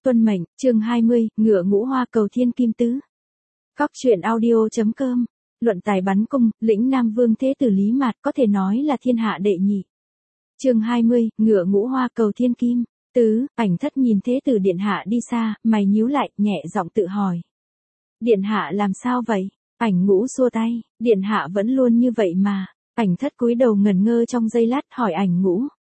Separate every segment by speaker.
Speaker 1: Tuân mệnh, chương 20, ngựa ngũ hoa cầu thiên kim tứ. Cóc truyện audio.com. Luận tài bắn cung, lĩnh Nam Vương Thế Tử Lý Mạt có thể nói là thiên hạ đệ nhị. Chương 20, ngựa ngũ hoa cầu thiên kim tứ. Ảnh Thất nhìn Thế Tử điện hạ đi xa, mày nhíu lại, nhẹ giọng tự hỏi. Điện hạ làm sao vậy? Ảnh Ngũ xua tay, điện hạ vẫn luôn như vậy mà. Ảnh Thất cúi đầu ngẩn ngơ trong giây lát hỏi Ảnh Ngũ.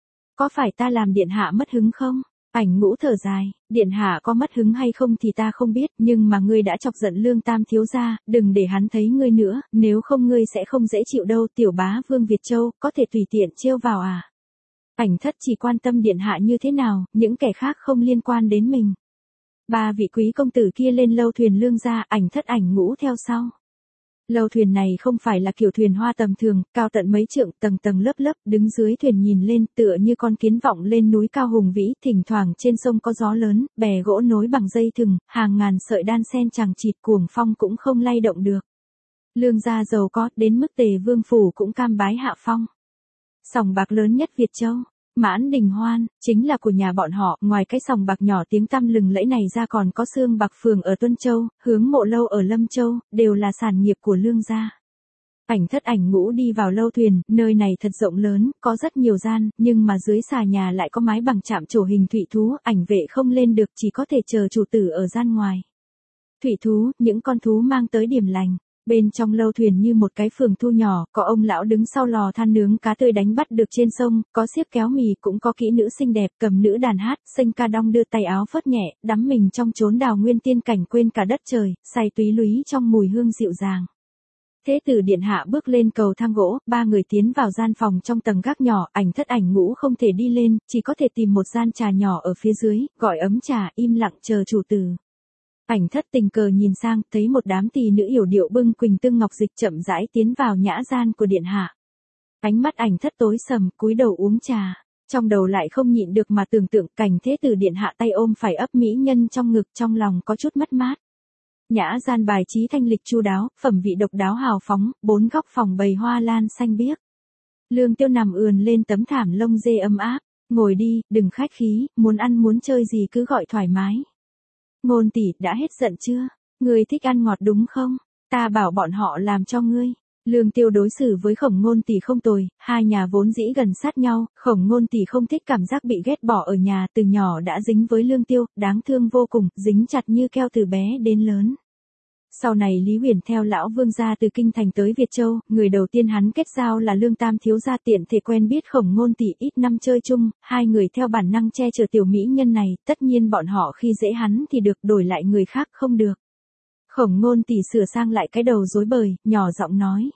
Speaker 1: Có phải ta làm điện hạ mất hứng không? Ảnh Ngũ thở dài, điện hạ có mất hứng hay không thì ta không biết, nhưng mà ngươi đã chọc giận Lương Tam thiếu gia, đừng để hắn thấy ngươi nữa, nếu không ngươi sẽ không dễ chịu đâu. Tiểu bá Vương Việt Châu, có thể tùy tiện trêu vào à? Ảnh Thất chỉ quan tâm điện hạ như thế nào, những kẻ khác không liên quan đến mình. Ba vị quý công tử kia lên lâu thuyền Lương gia, Ảnh Thất Ảnh Ngũ theo sau. Lâu thuyền này không phải là kiểu thuyền hoa tầm thường, cao tận mấy trượng, tầng tầng lớp lớp, đứng dưới thuyền nhìn lên, tựa như con kiến vọng lên núi cao hùng vĩ, thỉnh thoảng trên sông có gió lớn, bè gỗ nối bằng dây thừng, hàng ngàn sợi đan sen chằng chịt, cuồng phong cũng không lay động được. Lương gia giàu có, đến mức Tề Vương phủ cũng cam bái hạ phong. Sòng bạc lớn nhất Việt Châu, Mãn Đình Hoan, chính là của nhà bọn họ, ngoài cái sòng bạc nhỏ tiếng tăm lừng lẫy này ra còn có Sương Bạc Phường ở Tuân Châu, Hướng Mộ Lâu ở Lâm Châu, đều là sản nghiệp của Lương gia. Ảnh Thất Ảnh Ngũ đi vào lâu thuyền, nơi này thật rộng lớn, có rất nhiều gian, nhưng mà dưới xà nhà lại có mái bằng chạm trổ hình thủy thú, ảnh vệ không lên được, chỉ có thể chờ chủ tử ở gian ngoài. Thủy thú, những con thú mang tới điểm lành. Bên trong lâu thuyền như một cái phường thu nhỏ, có ông lão đứng sau lò than nướng cá tươi đánh bắt được trên sông, có xiếc kéo mì, cũng có kỹ nữ xinh đẹp cầm nữ đàn hát, xênh ca đong đưa tay áo phớt nhẹ, đắm mình trong chốn đào nguyên tiên cảnh quên cả đất trời, say túy lúy trong mùi hương dịu dàng. Thế Tử điện hạ bước lên cầu thang gỗ, ba người tiến vào gian phòng trong tầng gác nhỏ, Ảnh Thất Ảnh Ngũ không thể đi lên, chỉ có thể tìm một gian trà nhỏ ở phía dưới, gọi ấm trà, im lặng chờ chủ tử. Ảnh Thất tình cờ nhìn sang, thấy một đám tỳ nữ yểu điệu bưng quỳnh tương ngọc dịch chậm rãi tiến vào nhã gian của điện hạ. Ánh mắt Ảnh Thất tối sầm, cúi đầu uống trà, trong đầu lại không nhịn được mà tưởng tượng cảnh Thế Tử điện hạ tay ôm phải ấp mỹ nhân trong ngực, trong lòng có chút mất mát. Nhã gian bài trí thanh lịch chu đáo, phẩm vị độc đáo hào phóng, bốn góc phòng bày hoa lan xanh biếc. Lương Tiêu nằm ườn lên tấm thảm lông dê ấm áp, ngồi đi, đừng khách khí, muốn ăn muốn chơi gì cứ gọi thoải mái. Ngôn tỷ, đã hết giận chưa? Ngươi thích ăn ngọt đúng không? Ta bảo bọn họ làm cho ngươi. Lương Tiêu đối xử với Khổng Ngôn tỷ không tồi, hai nhà vốn dĩ gần sát nhau, Khổng Ngôn tỷ không thích cảm giác bị ghét bỏ ở nhà, từ nhỏ đã dính với Lương Tiêu, đáng thương vô cùng, dính chặt như keo từ bé đến lớn. Sau này Lý Huyền theo lão Vương gia từ Kinh Thành tới Việt Châu, người đầu tiên hắn kết giao là Lương Tam thiếu gia, tiện thể quen biết Khổng Ngôn tỷ, ít năm chơi chung, hai người theo bản năng che chở tiểu mỹ nhân này, tất nhiên bọn họ khi dễ hắn thì được, đổi lại người khác không được. Khổng Ngôn tỷ sửa sang lại cái đầu rối bời, nhỏ giọng nói.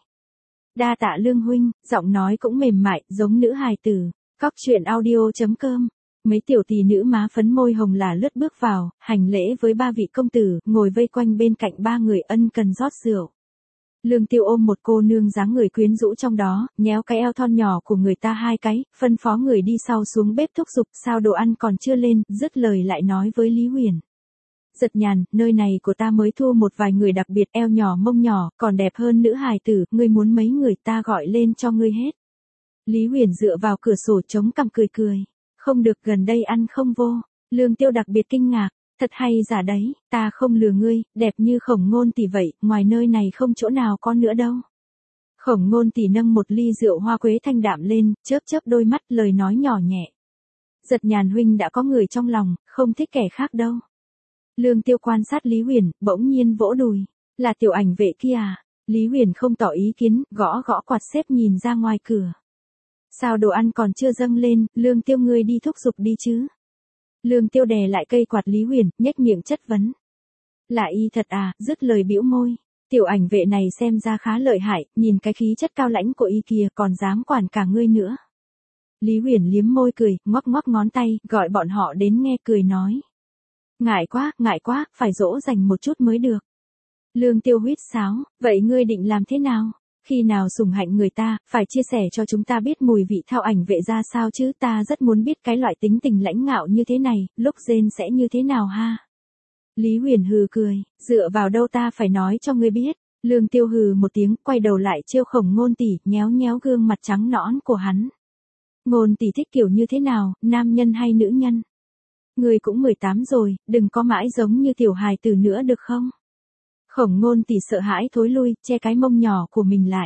Speaker 1: Đa tạ Lương huynh, giọng nói cũng mềm mại, giống nữ hài tử. Cóc truyện audio.com. Mấy tiểu tỷ nữ má phấn môi hồng là lướt bước vào, hành lễ với ba vị công tử, ngồi vây quanh bên cạnh ba người ân cần rót rượu. Lương Tiêu ôm một cô nương dáng người quyến rũ trong đó, nhéo cái eo thon nhỏ của người ta hai cái, phân phó người đi sau xuống bếp thúc giục, sao đồ ăn còn chưa lên, dứt lời lại nói với Lý Huyền. Giật Nhàn, nơi này của ta mới thu một vài người đặc biệt, eo nhỏ mông nhỏ, còn đẹp hơn nữ hài tử, ngươi muốn mấy người ta gọi lên cho ngươi hết. Lý Huyền dựa vào cửa sổ chống cằm cười cười. Không được, gần đây ăn không vô. Lương Tiêu đặc biệt kinh ngạc, thật hay giả đấy, ta không lừa ngươi, đẹp như Khổng Ngôn tỷ vậy, ngoài nơi này không chỗ nào có nữa đâu. Khổng Ngôn tỷ nâng một ly rượu hoa quế thanh đạm lên, chớp chớp đôi mắt, lời nói nhỏ nhẹ. Giật Nhàn huynh đã có người trong lòng, không thích kẻ khác đâu. Lương Tiêu quan sát Lý Huyền, bỗng nhiên vỗ đùi, là tiểu ảnh vệ kia à? Lý Huyền không tỏ ý kiến, gõ gõ quạt xếp nhìn ra ngoài cửa. Sao đồ ăn còn chưa dâng lên, Lương Tiêu ngươi đi thúc giục đi chứ? Lương Tiêu đè lại cây quạt Lý Huyền, nhếch miệng chất vấn. Là y thật à, dứt lời bĩu môi. Tiểu ảnh vệ này xem ra khá lợi hại, nhìn cái khí chất cao lãnh của y kìa, còn dám quản cả ngươi nữa. Lý Huyền liếm môi cười, ngoắc ngoắc ngón tay, gọi bọn họ đến nghe, cười nói. Ngại quá, phải dỗ dành một chút mới được. Lương Tiêu huýt sáo, vậy ngươi định làm thế nào? Khi nào sủng hạnh người ta, phải chia sẻ cho chúng ta biết mùi vị thao ảnh vệ ra sao chứ, ta rất muốn biết cái loại tính tình lãnh ngạo như thế này, lúc rên sẽ như thế nào ha. Lý Huyền hừ cười, dựa vào đâu ta phải nói cho ngươi biết. Lương Tiêu hừ một tiếng, quay đầu lại trêu Khổng Ngôn tỷ, nhéo nhéo gương mặt trắng nõn của hắn. Ngôn tỷ thích kiểu như thế nào, nam nhân hay nữ nhân? Ngươi cũng 18 rồi, đừng có mãi giống như tiểu hài tử nữa được không? Khổng Ngôn tỷ sợ hãi thối lui, che cái mông nhỏ của mình lại.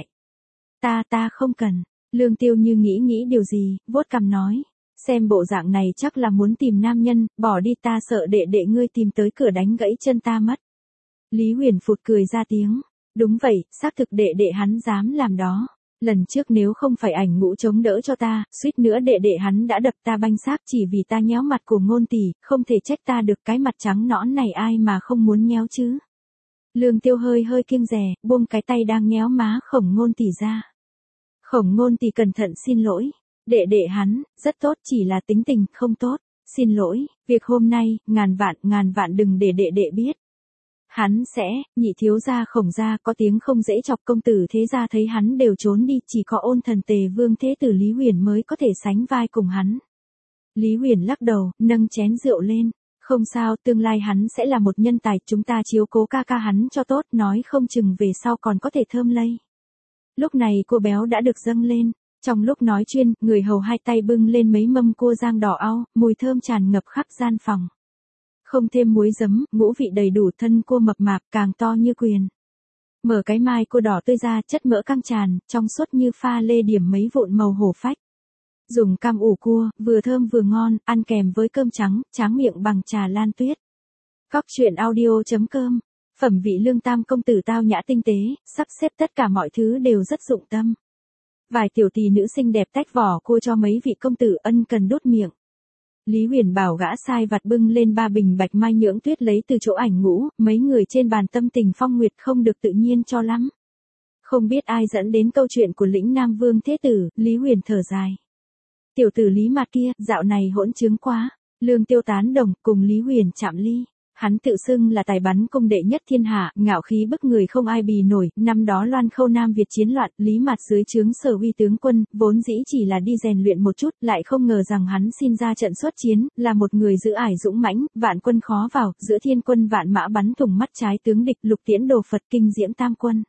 Speaker 1: Ta không cần. Lương Tiêu như nghĩ điều gì, vuốt cằm nói. Xem bộ dạng này chắc là muốn tìm nam nhân, bỏ đi, ta sợ đệ đệ ngươi tìm tới cửa đánh gãy chân ta mất. Lý Huyền phụt cười ra tiếng. Đúng vậy, xác thực đệ đệ hắn dám làm đó. Lần trước nếu không phải ảnh ngũ chống đỡ cho ta, suýt nữa đệ đệ hắn đã đập ta banh xác chỉ vì ta nhéo mặt của Ngôn tỷ, không thể trách ta được, cái mặt trắng nõn này ai mà không muốn nhéo chứ. Lương Tiêu hơi kiêng dè, buông cái tay đang nhéo má Khổng Ngôn tỷ ra. Khổng Ngôn tỷ cẩn thận xin lỗi. Đệ đệ hắn, rất tốt, chỉ là tính tình không tốt. Xin lỗi, việc hôm nay, ngàn vạn đừng để đệ đệ biết. Hắn sẽ, nhị thiếu gia Khổng gia có tiếng không dễ chọc, công tử thế gia thấy hắn đều trốn đi, chỉ có Ôn Thần Tề Vương thế tử Lý Huyền mới có thể sánh vai cùng hắn. Lý Huyền lắc đầu, nâng chén rượu lên. Không sao, tương lai hắn sẽ là một nhân tài, chúng ta chiếu cố ca ca hắn cho tốt, nói không chừng về sau còn có thể thơm lây. Lúc này cô béo đã được dâng lên. Trong lúc nói chuyện, người hầu hai tay bưng lên mấy mâm cua rang đỏ au, mùi thơm tràn ngập khắp gian phòng. Không thêm muối giấm, ngũ vị đầy đủ, thân cua mập mạp, càng to như quyền. Mở cái mai cua đỏ tươi ra, chất mỡ căng tràn, trong suốt như pha lê điểm mấy vụn màu hổ phách. Dùng cam ủ cua, vừa thơm vừa ngon, ăn kèm với cơm trắng, tráng miệng bằng trà lan tuyết. Cóc truyện audio.com. Phẩm vị Lương Tam công tử tao nhã tinh tế, sắp xếp tất cả mọi thứ đều rất dụng tâm. Vài tiểu tỷ nữ xinh đẹp tách vỏ cua cho mấy vị công tử ân cần đốt miệng. Lý Huyền bảo gã sai vặt bưng lên 3 bình bạch mai nhưỡng tuyết lấy từ chỗ ảnh ngũ, mấy người trên bàn tâm tình phong nguyệt không được tự nhiên cho lắm. Không biết ai dẫn đến câu chuyện của lĩnh Nam Vương Thế Tử, Lý Huyền thở dài. Tiểu tử Lý Mạt kia, dạo này hỗn trướng quá. Lương Tiêu tán đồng, cùng Lý Huyền chạm ly. Hắn tự xưng là tài bắn cung đệ nhất thiên hạ, ngạo khí bức người không ai bì nổi. Năm đó Loan Khâu Nam Việt chiến loạn, Lý Mạt dưới trướng Sở Uy tướng quân, vốn dĩ chỉ là đi rèn luyện một chút, lại không ngờ rằng hắn xin ra trận xuất chiến, là một người giữ ải dũng mãnh, vạn quân khó vào, giữa thiên quân vạn mã bắn thủng mắt trái tướng địch, lục tiễn đồ Phật kinh diễm tam quân.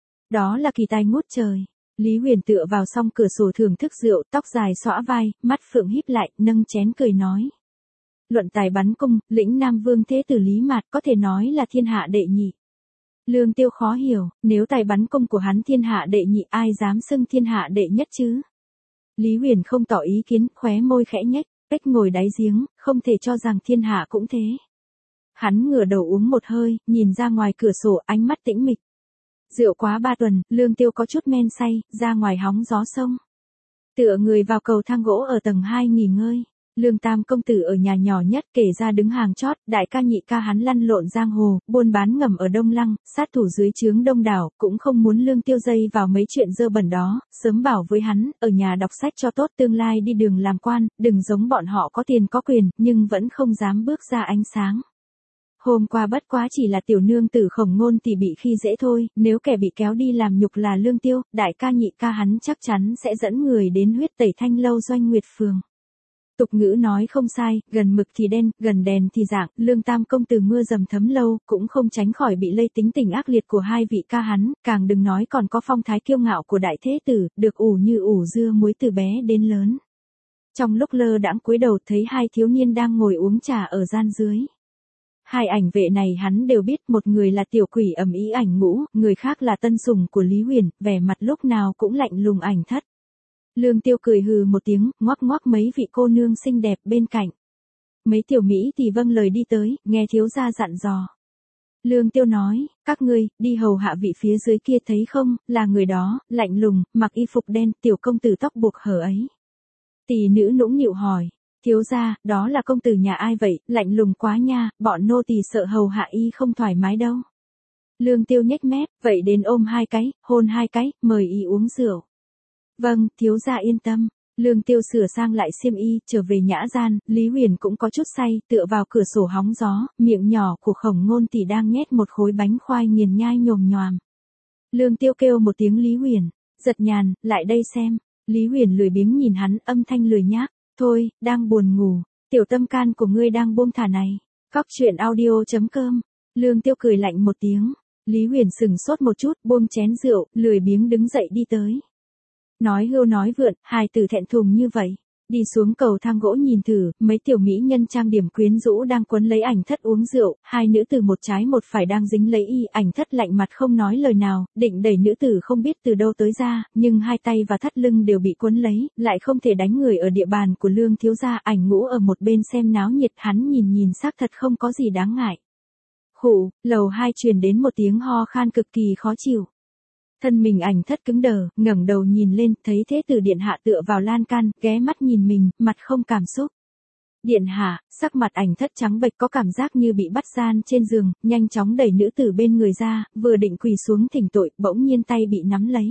Speaker 1: Đó là kỳ tài ngút trời. Lý Huyền tựa vào song cửa sổ thưởng thức rượu, tóc dài xõa vai, mắt phượng híp lại, nâng chén cười nói. Luận tài bắn cung, lĩnh Nam Vương Thế Tử Lý Mạt có thể nói là thiên hạ đệ nhị. Lương Tiêu khó hiểu, nếu tài bắn cung của hắn thiên hạ đệ nhị, ai dám xưng thiên hạ đệ nhất chứ? Lý Huyền không tỏ ý kiến, khóe môi khẽ nhếch, cách ngồi đáy giếng, không thể cho rằng thiên hạ cũng thế. Hắn ngửa đầu uống một hơi, nhìn ra ngoài cửa sổ, ánh mắt tĩnh mịch. Rượu quá 3 tuần, Lương Tiêu có chút men say, ra ngoài hóng gió sông. Tựa người vào cầu thang gỗ ở tầng 2 nghỉ ngơi. Lương Tam công tử ở nhà nhỏ nhất, kể ra đứng hàng chót, đại ca nhị ca hắn lăn lộn giang hồ, buôn bán ngầm ở Đông Lăng, sát thủ dưới trướng đông đảo, cũng không muốn Lương Tiêu dây vào mấy chuyện dơ bẩn đó, sớm bảo với hắn, ở nhà đọc sách cho tốt, tương lai đi đường làm quan, đừng giống bọn họ có tiền có quyền, nhưng vẫn không dám bước ra ánh sáng. Hôm qua bất quá chỉ là tiểu nương tử Khổng Ngôn tỷ bị khi dễ thôi, nếu kẻ bị kéo đi làm nhục là Lương Tiêu, đại ca nhị ca hắn chắc chắn sẽ dẫn người đến huyết tẩy Thanh Lâu Doanh Nguyệt Phường. Tục ngữ nói không sai, gần mực thì đen, gần đèn thì rạng, Lương Tam công tử mưa dầm thấm lâu, cũng không tránh khỏi bị lây tính tình ác liệt của hai vị ca hắn, càng đừng nói còn có phong thái kiêu ngạo của đại thế tử, được ủ như ủ dưa muối từ bé đến lớn. Trong lúc lơ đãng cúi đầu thấy hai thiếu niên đang ngồi uống trà ở gian dưới. Hai ảnh vệ này hắn đều biết, một người là tiểu quỷ ầm ĩ Ảnh Ngũ, người khác là tân sủng của Lý Huyền, vẻ mặt lúc nào cũng lạnh lùng Ảnh Thất. Lương Tiêu cười hừ một tiếng, ngoắc ngoắc mấy vị cô nương xinh đẹp bên cạnh. Mấy tiểu Mỹ thì vâng lời đi tới, nghe thiếu gia dặn dò. Lương Tiêu nói, các ngươi, đi hầu hạ vị phía dưới kia thấy không, là người đó, lạnh lùng, mặc y phục đen, tiểu công tử tóc buộc hở ấy. Tỷ nữ nũng nịu hỏi, thiếu gia, đó là công tử nhà ai vậy, lạnh lùng quá nha, bọn nô tỳ sợ hầu hạ y không thoải mái đâu. Lương Tiêu nhếch mép, vậy đến ôm 2 cái, hôn 2 cái, mời y uống rượu. Vâng, thiếu gia yên tâm. Lương Tiêu sửa sang lại xiêm y, trở về nhã gian, Lý Huyền cũng có chút say, tựa vào cửa sổ hóng gió, miệng nhỏ của Khổng Ngôn tỷ đang nhét một khối bánh khoai nghiền nhai nhồm nhoàm. Lương Tiêu kêu một tiếng Lý Huyền, giật nhàn, lại đây xem. Lý Huyền lười biếng nhìn hắn, âm thanh lười nhác, thôi, đang buồn ngủ, tiểu tâm can của ngươi đang buông thả này. Cóc truyện audio.com. Lương Tiêu cười lạnh một tiếng. Lý Huyền sừng sốt một chút, buông chén rượu, lười biếng đứng dậy đi tới. Nói hưu nói vượn, hài tử thẹn thùng như vậy. Đi xuống cầu thang gỗ nhìn thử, mấy tiểu mỹ nhân trang điểm quyến rũ đang quấn lấy Ảnh Thất uống rượu, hai nữ tử một trái một phải đang dính lấy y, Ảnh Thất lạnh mặt không nói lời nào, định đẩy nữ tử không biết từ đâu tới ra, nhưng hai tay và thắt lưng đều bị quấn lấy, lại không thể đánh người ở địa bàn của Lương thiếu gia. Ảnh Ngũ ở một bên xem náo nhiệt, hắn nhìn xác thật không có gì đáng ngại. Khụ, lầu 2 truyền đến một tiếng ho khan cực kỳ khó chịu. Thân mình Ảnh Thất cứng đờ, ngẩng đầu nhìn lên, thấy Thế tử điện hạ tựa vào lan can, ghé mắt nhìn mình, mặt không cảm xúc. Điện hạ, sắc mặt Ảnh Thất trắng bệch có cảm giác như bị bắt gian trên giường, nhanh chóng đẩy nữ tử bên người ra, vừa định quỳ xuống thỉnh tội, bỗng nhiên tay bị nắm lấy.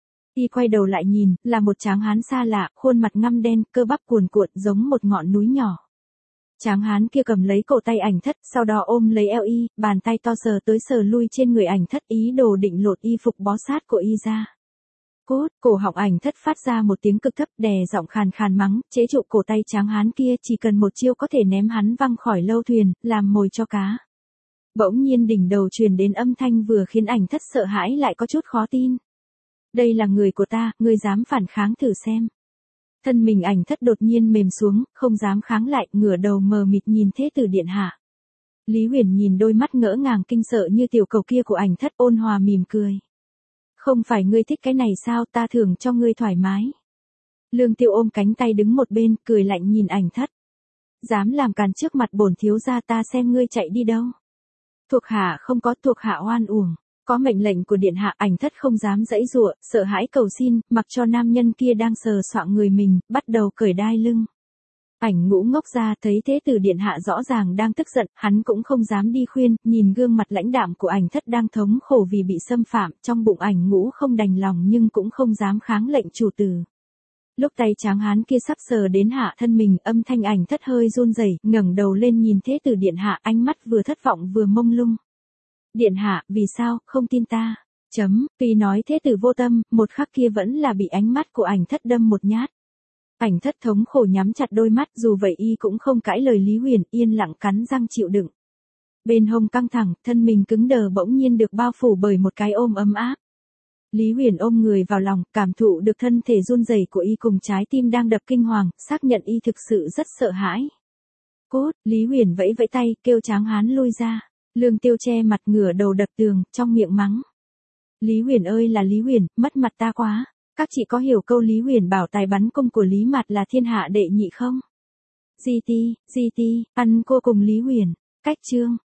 Speaker 1: Y quay đầu lại nhìn, là một tráng hán xa lạ, khuôn mặt ngăm đen, cơ bắp cuồn cuộn giống một ngọn núi nhỏ. Tráng hán kia cầm lấy cổ tay Ảnh Thất, sau đó ôm lấy eo y, bàn tay to sờ tới sờ lui trên người Ảnh Thất, ý đồ định lột y phục bó sát của y ra. Cốt, cổ họng Ảnh Thất phát ra một tiếng cực thấp, đè giọng khàn khàn mắng, chế trụ cổ tay tráng hán kia, chỉ cần một chiêu có thể ném hắn văng khỏi lâu thuyền, làm mồi cho cá. Bỗng nhiên đỉnh đầu truyền đến âm thanh vừa khiến Ảnh Thất sợ hãi lại có chút khó tin. Đây là người của ta, ngươi dám phản kháng thử xem. Thân mình Ảnh Thất đột nhiên mềm xuống, không dám kháng lại, ngửa đầu mờ mịt nhìn Thế tử điện hạ. Lý Huyền nhìn đôi mắt ngỡ ngàng kinh sợ như tiểu cầu kia của Ảnh Thất, ôn hòa mỉm cười. Không phải ngươi thích cái này sao, ta thưởng cho ngươi thoải mái. Lương Tiêu ôm cánh tay đứng một bên, cười lạnh nhìn Ảnh Thất. Dám làm càn trước mặt bổn thiếu gia, ta xem ngươi chạy đi đâu. Thuộc hạ không có, thuộc hạ oan uổng. Có mệnh lệnh của điện hạ. Ảnh Thất không dám giãy giụa, sợ hãi cầu xin, mặc cho nam nhân kia đang sờ soạng người mình, bắt đầu cởi đai lưng. Ảnh Ngũ ngốc ra, thấy Thế tử điện hạ rõ ràng đang tức giận, hắn cũng không dám đi khuyên, nhìn gương mặt lãnh đạm của Ảnh Thất đang thống khổ vì bị xâm phạm, trong bụng Ảnh Ngũ không đành lòng nhưng cũng không dám kháng lệnh chủ tử. Lúc tay tráng hán kia sắp sờ đến hạ thân mình, âm thanh Ảnh Thất hơi run rẩy, ngẩng đầu lên nhìn Thế tử điện hạ, ánh mắt vừa thất vọng vừa mông lung. Điện hạ, vì sao, không tin ta? Tuy nói Thế tử vô tâm, một khắc kia vẫn là bị ánh mắt của Ảnh Thất đâm một nhát. Ảnh Thất thống khổ nhắm chặt đôi mắt, dù vậy y cũng không cãi lời Lý Huyền, yên lặng cắn răng chịu đựng. Bên hông căng thẳng, thân mình cứng đờ bỗng nhiên được bao phủ bởi một cái ôm ấm áp. Lý Huyền ôm người vào lòng, cảm thụ được thân thể run rẩy của y cùng trái tim đang đập kinh hoàng, xác nhận y thực sự rất sợ hãi. Cốt, Lý Huyền vẫy vẫy tay, kêu tráng hán lui ra. Lương Tiêu che mặt ngửa đầu đập tường, trong miệng mắng. Lý Huyền ơi là Lý Huyền, mất mặt ta quá. Các chị có hiểu câu Lý Huyền bảo tài bắn cung của Lý Mạt là thiên hạ đệ nhị không? GT, ăn cô cùng Lý Huyền. Cách chương.